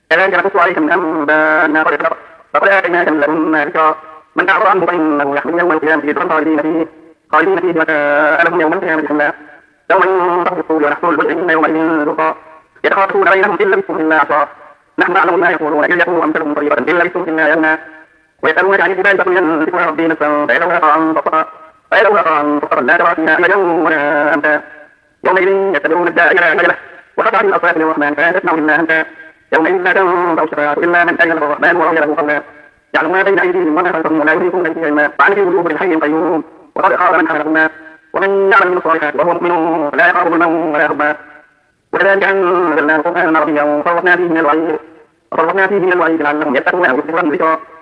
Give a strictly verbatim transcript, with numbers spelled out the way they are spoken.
كذلك نقص عليك من أنباء ما قد سبق فقد آتيناك من لدنا ذكرا من أعرض عنه فإنه يحمل يوم القيامة إثرا خالدين فيه خالدين فيه وساء لهم يوم القيامة حملا يوم ينفخ في الصور ونحشر المجرمين يومئذ زرقا يتخافتون بينهم إن لبثتم إلا عشرا نحن نعلم ما يقولون إذ يقول أمثلهم طريقة إن لبثتم إلا يوما ويسألونك عن الجبال فقل ينسفها ربي نسفا فيذرها قاعا صفصفا فيذرها قاعا صفصفا لا ترى فيها عوجا ولا أمتا يومئذ يتبعون الداعي إلى عجلة وخشعت الأصوات للرحمن فلا تسمع إلا همسا يومئذ لا تنفع الشفاعة إلا من أذن له الرحمن ورضي له قولا يعلم ما بين أيديهم وما خلفهم ولا يحيطون به علما وعن في وجوه الحي القيوم وقد خاب من حمل ظلما ومن يعمل من الصالحات وهو مؤمن لا يخاف ظلما ولا هضما وكذلك أنزلناه قرآنا عربيا وصرفنا فيه من الوعيد وصرفنا فيه من الوعيد لعلهم يتقون أو يتقون ذكرا